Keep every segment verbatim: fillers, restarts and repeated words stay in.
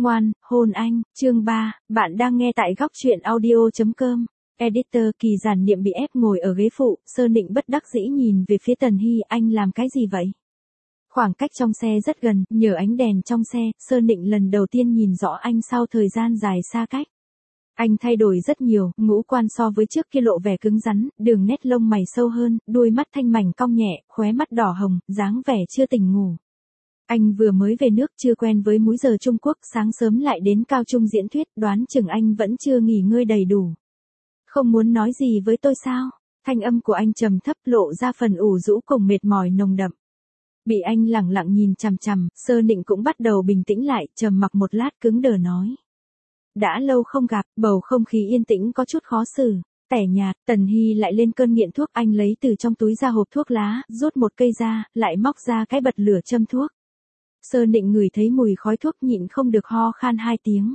Ngoan, hôn anh, chương ba, bạn đang nghe tại góc truyện audio.com. Editor Kỳ Giản Niệm bị ép ngồi ở ghế phụ, Sơ Nịnh bất đắc dĩ nhìn về phía Tần Hy, anh làm cái gì vậy? Khoảng cách trong xe rất gần, nhờ ánh đèn trong xe, Sơ Nịnh lần đầu tiên nhìn rõ anh sau thời gian dài xa cách. Anh thay đổi rất nhiều, ngũ quan so với trước kia lộ vẻ cứng rắn, đường nét lông mày sâu hơn, đuôi mắt thanh mảnh cong nhẹ, khóe mắt đỏ hồng, dáng vẻ chưa tỉnh ngủ. Anh vừa mới về nước, chưa quen với múi giờ Trung Quốc, sáng sớm lại đến cao trung diễn thuyết, đoán chừng anh vẫn chưa nghỉ ngơi đầy đủ. Không muốn nói gì với tôi sao? Thanh âm của anh trầm thấp, lộ ra phần ủ rũ cùng mệt mỏi nồng đậm. Bị anh lẳng lặng nhìn chằm chằm, Sơ Nịnh cũng bắt đầu bình tĩnh lại, trầm mặc một lát cứng đờ nói. Đã lâu không gặp, bầu không khí yên tĩnh có chút khó xử. Tẻ nhạt, Tần Hy lại lên cơn nghiện thuốc, anh lấy từ trong túi ra hộp thuốc lá, rút một cây ra, lại móc ra cái bật lửa châm thuốc. Sơ Nịnh ngửi thấy mùi khói thuốc nhịn không được ho khan hai tiếng.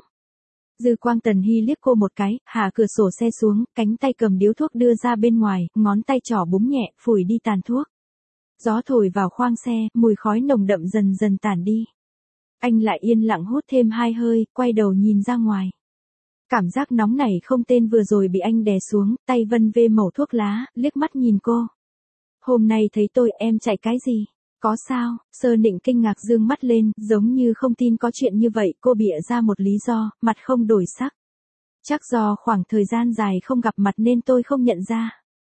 Dư quang Tần Hy liếc cô một cái, hạ cửa sổ xe xuống, cánh tay cầm điếu thuốc đưa ra bên ngoài, ngón tay trỏ búng nhẹ, phủi đi tàn thuốc. Gió thổi vào khoang xe, mùi khói nồng đậm dần dần tản đi. Anh lại yên lặng hút thêm hai hơi, quay đầu nhìn ra ngoài. Cảm giác nóng này không tên vừa rồi bị anh đè xuống, tay vân vê mẩu thuốc lá, liếc mắt nhìn cô. Hôm nay thấy tôi, em chạy cái gì? Có sao? Sơ Nịnh kinh ngạc dương mắt lên, giống như không tin có chuyện như vậy, cô bịa ra một lý do, mặt không đổi sắc. Chắc do khoảng thời gian dài không gặp mặt nên tôi không nhận ra.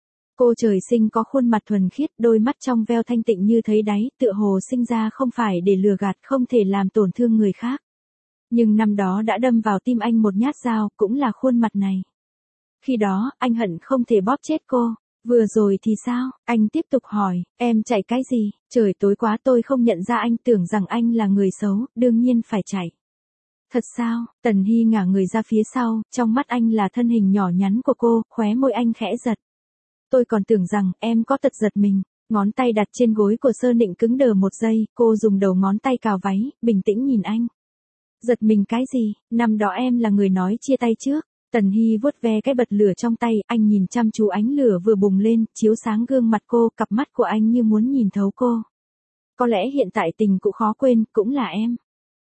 Cô trời sinh có khuôn mặt thuần khiết, đôi mắt trong veo thanh tịnh như thấy đáy, tựa hồ sinh ra không phải để lừa gạt, không thể làm tổn thương người khác. Nhưng năm đó đã đâm vào tim anh một nhát dao, cũng là khuôn mặt này. Khi đó, anh hận không thể bóp chết cô. Vừa rồi thì sao? Anh tiếp tục hỏi, em chạy cái gì? Trời tối quá tôi không nhận ra anh, tưởng rằng anh là người xấu, đương nhiên phải chạy. Thật sao? Tần Hy ngả người ra phía sau, trong mắt anh là thân hình nhỏ nhắn của cô, khóe môi anh khẽ giật. Tôi còn tưởng rằng em có tật giật mình. Ngón tay đặt trên gối của Sơ Nịnh cứng đờ một giây, cô dùng đầu ngón tay cào váy, bình tĩnh nhìn anh. Giật mình cái gì? Năm đó em là người nói chia tay trước. Tần Hy vuốt ve cái bật lửa trong tay, anh nhìn chăm chú ánh lửa vừa bùng lên, chiếu sáng gương mặt cô, cặp mắt của anh như muốn nhìn thấu cô. Có lẽ hiện tại tình cũng khó quên, cũng là em.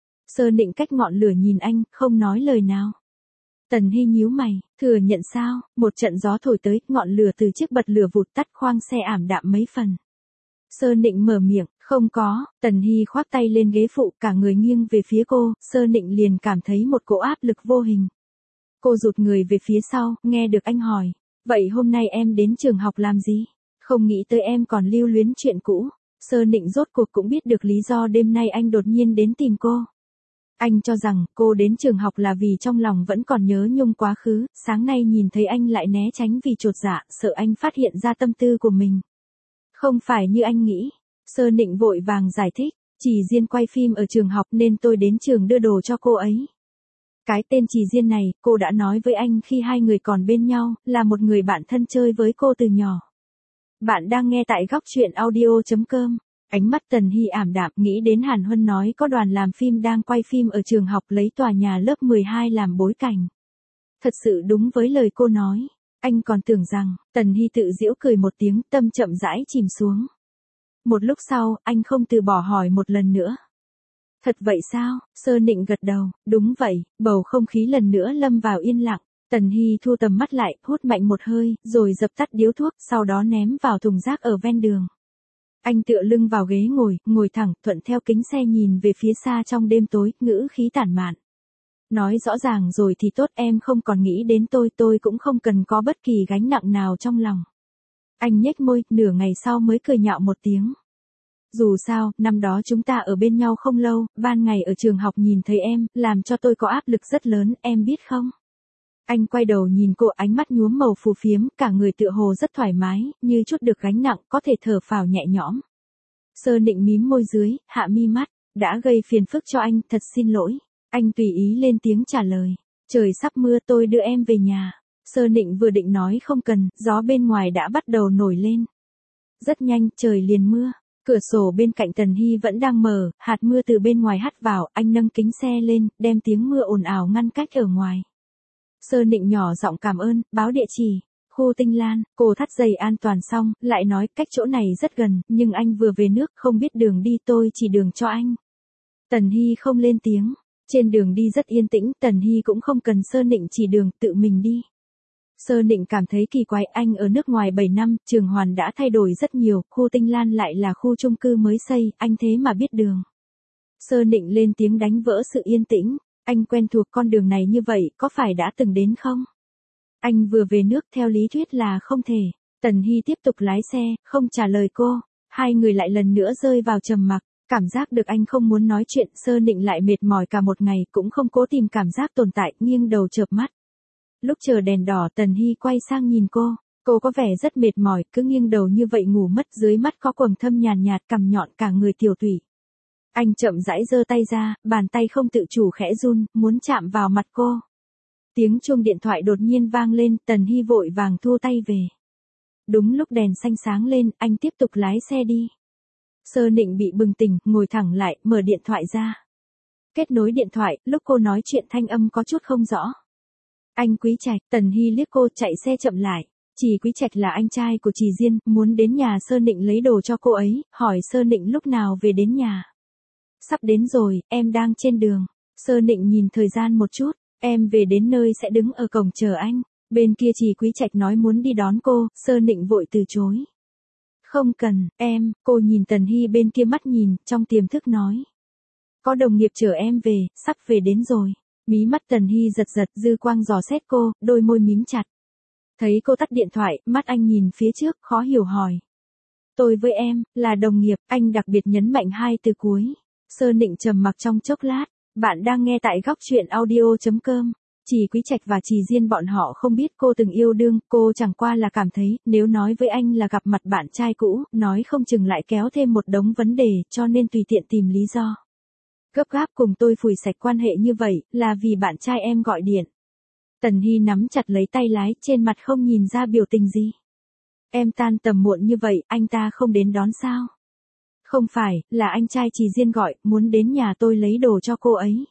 Sơ Nịnh cách ngọn lửa nhìn anh, không nói lời nào. Tần Hy nhíu mày, thừa nhận sao? Một trận gió thổi tới, ngọn lửa từ chiếc bật lửa vụt tắt, khoang xe ảm đạm mấy phần. Sơ Nịnh mở miệng, không có. Tần Hy khoác tay lên ghế phụ, cả người nghiêng về phía cô, Sơ Nịnh liền cảm thấy một cỗ áp lực vô hình. Cô rụt người về phía sau, nghe được anh hỏi. Vậy hôm nay em đến trường học làm gì? Không nghĩ tới em còn lưu luyến chuyện cũ. Sơ Nịnh rốt cuộc cũng biết được lý do đêm nay anh đột nhiên đến tìm cô. Anh cho rằng cô đến trường học là vì trong lòng vẫn còn nhớ nhung quá khứ, sáng nay nhìn thấy anh lại né tránh vì chột dạ, sợ anh phát hiện ra tâm tư của mình. Không phải như anh nghĩ. Sơ Nịnh vội vàng giải thích, chỉ Diên quay phim ở trường học nên tôi đến trường đưa đồ cho cô ấy. Cái tên Trì Diên này, cô đã nói với anh khi hai người còn bên nhau, là một người bạn thân chơi với cô từ nhỏ. Bạn đang nghe tại góc truyện audio.com. Ánh mắt Tần Hy ảm đạm, nghĩ đến Hàn Huân nói có đoàn làm phim đang quay phim ở trường học lấy tòa nhà lớp mười hai làm bối cảnh. Thật sự đúng với lời cô nói. Anh còn tưởng rằng, Tần Hy tự giễu cười một tiếng, tâm chậm rãi chìm xuống. Một lúc sau, anh không từ bỏ hỏi một lần nữa. Thật vậy sao? Sơ Nịnh gật đầu, đúng vậy. Bầu không khí lần nữa lâm vào yên lặng. Tần Hy thu tầm mắt lại, hút mạnh một hơi, rồi dập tắt điếu thuốc, sau đó ném vào thùng rác ở ven đường. Anh tựa lưng vào ghế ngồi, ngồi thẳng, thuận theo kính xe nhìn về phía xa trong đêm tối, ngữ khí tản mạn. Nói rõ ràng rồi thì tốt, em không còn nghĩ đến tôi, tôi cũng không cần có bất kỳ gánh nặng nào trong lòng. Anh nhếch môi, nửa ngày sau mới cười nhạo một tiếng. Dù sao, năm đó chúng ta ở bên nhau không lâu, ban ngày ở trường học nhìn thấy em, làm cho tôi có áp lực rất lớn, em biết không? Anh quay đầu nhìn cô, ánh mắt nhuốm màu phù phiếm, cả người tựa hồ rất thoải mái, như chút được gánh nặng, có thể thở phào nhẹ nhõm. Sơ Nịnh mím môi dưới, hạ mi mắt, đã gây phiền phức cho anh, thật xin lỗi. Anh tùy ý lên tiếng trả lời, trời sắp mưa tôi đưa em về nhà. Sơ Nịnh vừa định nói không cần, gió bên ngoài đã bắt đầu nổi lên. Rất nhanh, trời liền mưa. Cửa sổ bên cạnh Tần Hy vẫn đang mở, hạt mưa từ bên ngoài hắt vào, anh nâng kính xe lên, đem tiếng mưa ồn ào ngăn cách ở ngoài. Sơ Nịnh nhỏ giọng cảm ơn, báo địa chỉ, khu Tinh Lan, cô thắt dây an toàn xong, lại nói cách chỗ này rất gần, nhưng anh vừa về nước không biết đường đi, tôi chỉ đường cho anh. Tần Hy không lên tiếng, Trên đường đi rất yên tĩnh, Tần Hy cũng không cần Sơ Nịnh chỉ đường, tự mình đi. Sơ Nịnh cảm thấy kỳ quái, anh ở nước ngoài bảy năm, Trường Hoàn đã thay đổi rất nhiều, khu Tinh Lan lại là khu chung cư mới xây, anh thế mà biết đường. Sơ Nịnh lên tiếng đánh vỡ sự yên tĩnh, anh quen thuộc con đường này như vậy, có phải đã từng đến không? Anh vừa về nước, theo lý thuyết là không thể. Tần Hy tiếp tục lái xe, không trả lời cô. Hai người lại lần nữa rơi vào trầm mặc, cảm giác được anh không muốn nói chuyện. Sơ Nịnh lại mệt mỏi cả một ngày, cũng không cố tìm cảm giác tồn tại, nghiêng đầu chợp mắt. Lúc chờ đèn đỏ, Tần Hy quay sang nhìn cô, cô có vẻ rất mệt mỏi, cứ nghiêng đầu như vậy ngủ mất, dưới mắt có quầng thâm nhàn nhạt, cằm nhọn, cả người tiểu tụy. Anh chậm rãi giơ tay ra, bàn tay không tự chủ khẽ run, muốn chạm vào mặt cô. Tiếng chuông điện thoại đột nhiên vang lên, Tần Hy vội vàng thu tay về. Đúng lúc đèn xanh sáng lên, anh tiếp tục lái xe đi. Sơ Nịnh bị bừng tỉnh, ngồi thẳng lại, mở điện thoại ra. Kết nối điện thoại, lúc cô nói chuyện thanh âm có chút không rõ. Anh Quý Trạch, Tần Hy liếc cô, chạy xe chậm lại. Trì Quý Trạch là anh trai của Trì Diên, muốn đến nhà Sơ Nịnh lấy đồ cho cô ấy, hỏi Sơ Nịnh lúc nào về đến nhà. Sắp đến rồi, em đang trên đường. Sơ Nịnh nhìn thời gian một chút, em về đến nơi sẽ đứng ở cổng chờ anh. Bên kia Trì Quý Trạch nói muốn đi đón cô, Sơ Nịnh vội từ chối. Không cần, em, cô nhìn Tần Hy bên kia mắt nhìn, trong tiềm thức nói. Có đồng nghiệp chờ em về, sắp về đến rồi. Mí mắt Tần Hy giật giật, dư quang dò xét cô, đôi môi mím chặt. Thấy cô tắt điện thoại, mắt anh nhìn phía trước, khó hiểu hỏi. Tôi với em, là đồng nghiệp, anh đặc biệt nhấn mạnh hai từ cuối. Sơ Nịnh trầm mặc trong chốc lát, bạn đang nghe tại góc truyện audio chấm com. Trì Quý Trạch và Trì Diên bọn họ không biết cô từng yêu đương, cô chẳng qua là cảm thấy, nếu nói với anh là gặp mặt bạn trai cũ, nói không chừng lại kéo thêm một đống vấn đề, cho nên tùy tiện tìm lý do. Gấp gáp cùng tôi phủi sạch quan hệ như vậy, là vì bạn trai em gọi điện. Tần Hy nắm chặt lấy tay lái, trên mặt không nhìn ra biểu tình gì. Em tan tầm muộn như vậy, anh ta không đến đón sao? Không phải, là anh trai Trì Diên gọi, muốn đến nhà tôi lấy đồ cho cô ấy.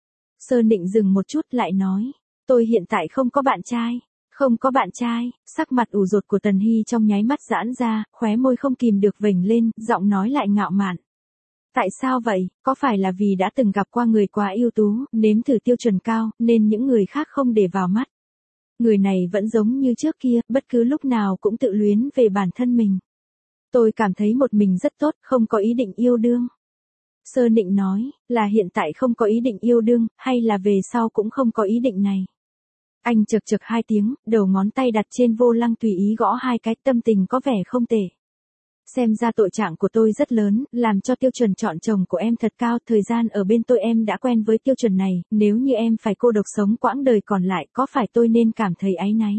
Sơ Nịnh dừng một chút lại nói, tôi hiện tại không có bạn trai. Không có bạn trai, sắc mặt ủ rột của Tần Hy trong nháy mắt giãn ra, khóe môi không kìm được vểnh lên, giọng nói lại ngạo mạn. Tại sao vậy, có phải là vì đã từng gặp qua người quá ưu tú, nếm thử tiêu chuẩn cao, nên những người khác không để vào mắt. Người này vẫn giống như trước kia, bất cứ lúc nào cũng tự luyến về bản thân mình. Tôi cảm thấy một mình rất tốt, không có ý định yêu đương. Sơ Nịnh nói, là hiện tại không có ý định yêu đương, hay là về sau cũng không có ý định này. Anh chực chực hai tiếng, đầu ngón tay đặt trên vô lăng tùy ý gõ hai cái, tâm tình có vẻ không tệ. Xem ra tội trạng của tôi rất lớn, làm cho tiêu chuẩn chọn chồng của em thật cao, thời gian ở bên tôi em đã quen với tiêu chuẩn này, nếu như em phải cô độc sống quãng đời còn lại, có phải tôi nên cảm thấy áy náy.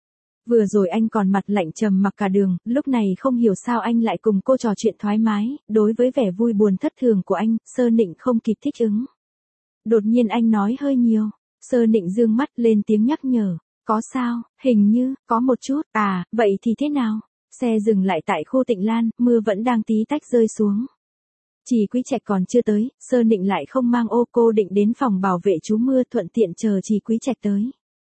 Vừa rồi anh còn mặt lạnh trầm mặc cả đường, lúc này không hiểu sao anh lại cùng cô trò chuyện thoải mái, đối với vẻ vui buồn thất thường của anh, Sơ Nịnh không kịp thích ứng. Đột nhiên anh nói hơi nhiều, Sơ Nịnh dương mắt lên tiếng nhắc nhở, có sao, hình như, có một chút, à, vậy thì thế nào? Xe dừng lại tại khu Tịnh Lan, mưa vẫn đang tí tách rơi xuống. Trì Quý Trạch còn chưa tới, Sơ Nịnh lại không mang ô, cô định đến phòng bảo vệ trú mưa thuận tiện chờ Trì Quý Trạch tới.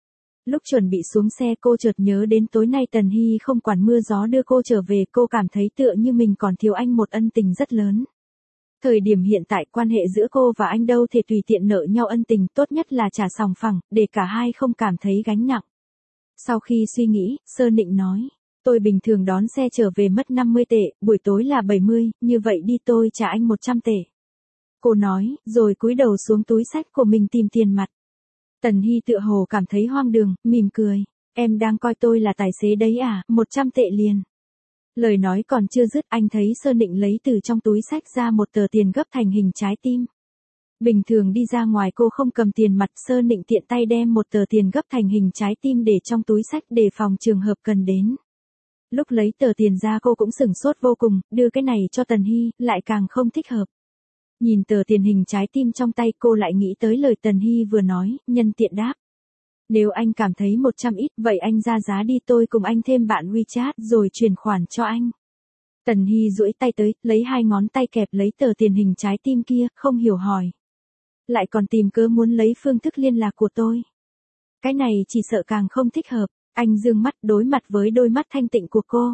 Lúc chuẩn bị xuống xe cô chợt nhớ đến tối nay Tần Hy không quản mưa gió đưa cô trở về, cô cảm thấy tựa như mình còn thiếu anh một ân tình rất lớn. Thời điểm hiện tại quan hệ giữa cô và anh đâu thể tùy tiện nợ nhau ân tình, tốt nhất là trả sòng phẳng, để cả hai không cảm thấy gánh nặng. Sau khi suy nghĩ, Sơ Nịnh nói, tôi bình thường đón xe trở về mất năm mươi tệ, buổi tối là bảy mươi, như vậy đi tôi trả anh một trăm tệ. Cô nói, rồi cúi đầu xuống túi xách của mình tìm tiền mặt. Tần Hy tựa hồ cảm thấy hoang đường, mỉm cười. Em đang coi tôi là tài xế đấy à, một trăm tệ liền. Lời nói còn chưa dứt, anh thấy Sơ Nịnh lấy từ trong túi xách ra một tờ tiền gấp thành hình trái tim. Bình thường đi ra ngoài cô không cầm tiền mặt, Sơ Nịnh tiện tay đem một tờ tiền gấp thành hình trái tim để trong túi xách để phòng trường hợp cần đến. Lúc lấy tờ tiền ra cô cũng sửng sốt vô cùng, đưa cái này cho Tần Hy, lại càng không thích hợp. Nhìn tờ tiền hình trái tim trong tay cô lại nghĩ tới lời Tần Hy vừa nói, nhân tiện đáp. Nếu anh cảm thấy một trăm ít, vậy anh ra giá đi, tôi cùng anh thêm bạn WeChat rồi chuyển khoản cho anh. Tần Hy duỗi tay tới, lấy hai ngón tay kẹp lấy tờ tiền hình trái tim kia, không hiểu hỏi. Lại còn tìm cớ muốn lấy phương thức liên lạc của tôi. Cái này chỉ sợ càng không thích hợp, anh dương mắt đối mặt với đôi mắt thanh tịnh của cô.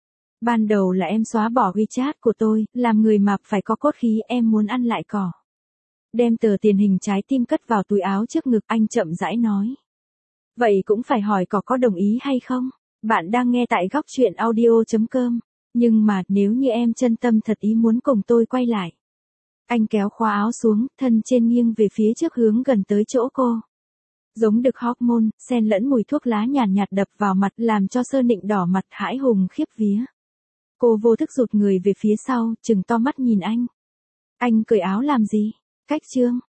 Ban đầu là em xóa bỏ WeChat của tôi, làm người mập phải có cốt khí, em muốn ăn lại cỏ. Đem tờ tiền hình trái tim cất vào túi áo trước ngực, anh chậm rãi nói. Vậy cũng phải hỏi có có đồng ý hay không? Bạn đang nghe tại góc chuyện audio chấm com. Nhưng mà, nếu như em chân tâm thật ý muốn cùng tôi quay lại. Anh kéo khóa áo xuống, thân trên nghiêng về phía trước hướng gần tới chỗ cô. Giống được hormone, xen lẫn mùi thuốc lá nhàn nhạt, nhạt đập vào mặt làm cho Sơ Nịnh đỏ mặt hãi hùng khiếp vía. Cô vô thức rụt người về phía sau, trừng to mắt nhìn anh. Anh cởi áo làm gì? Cách trương.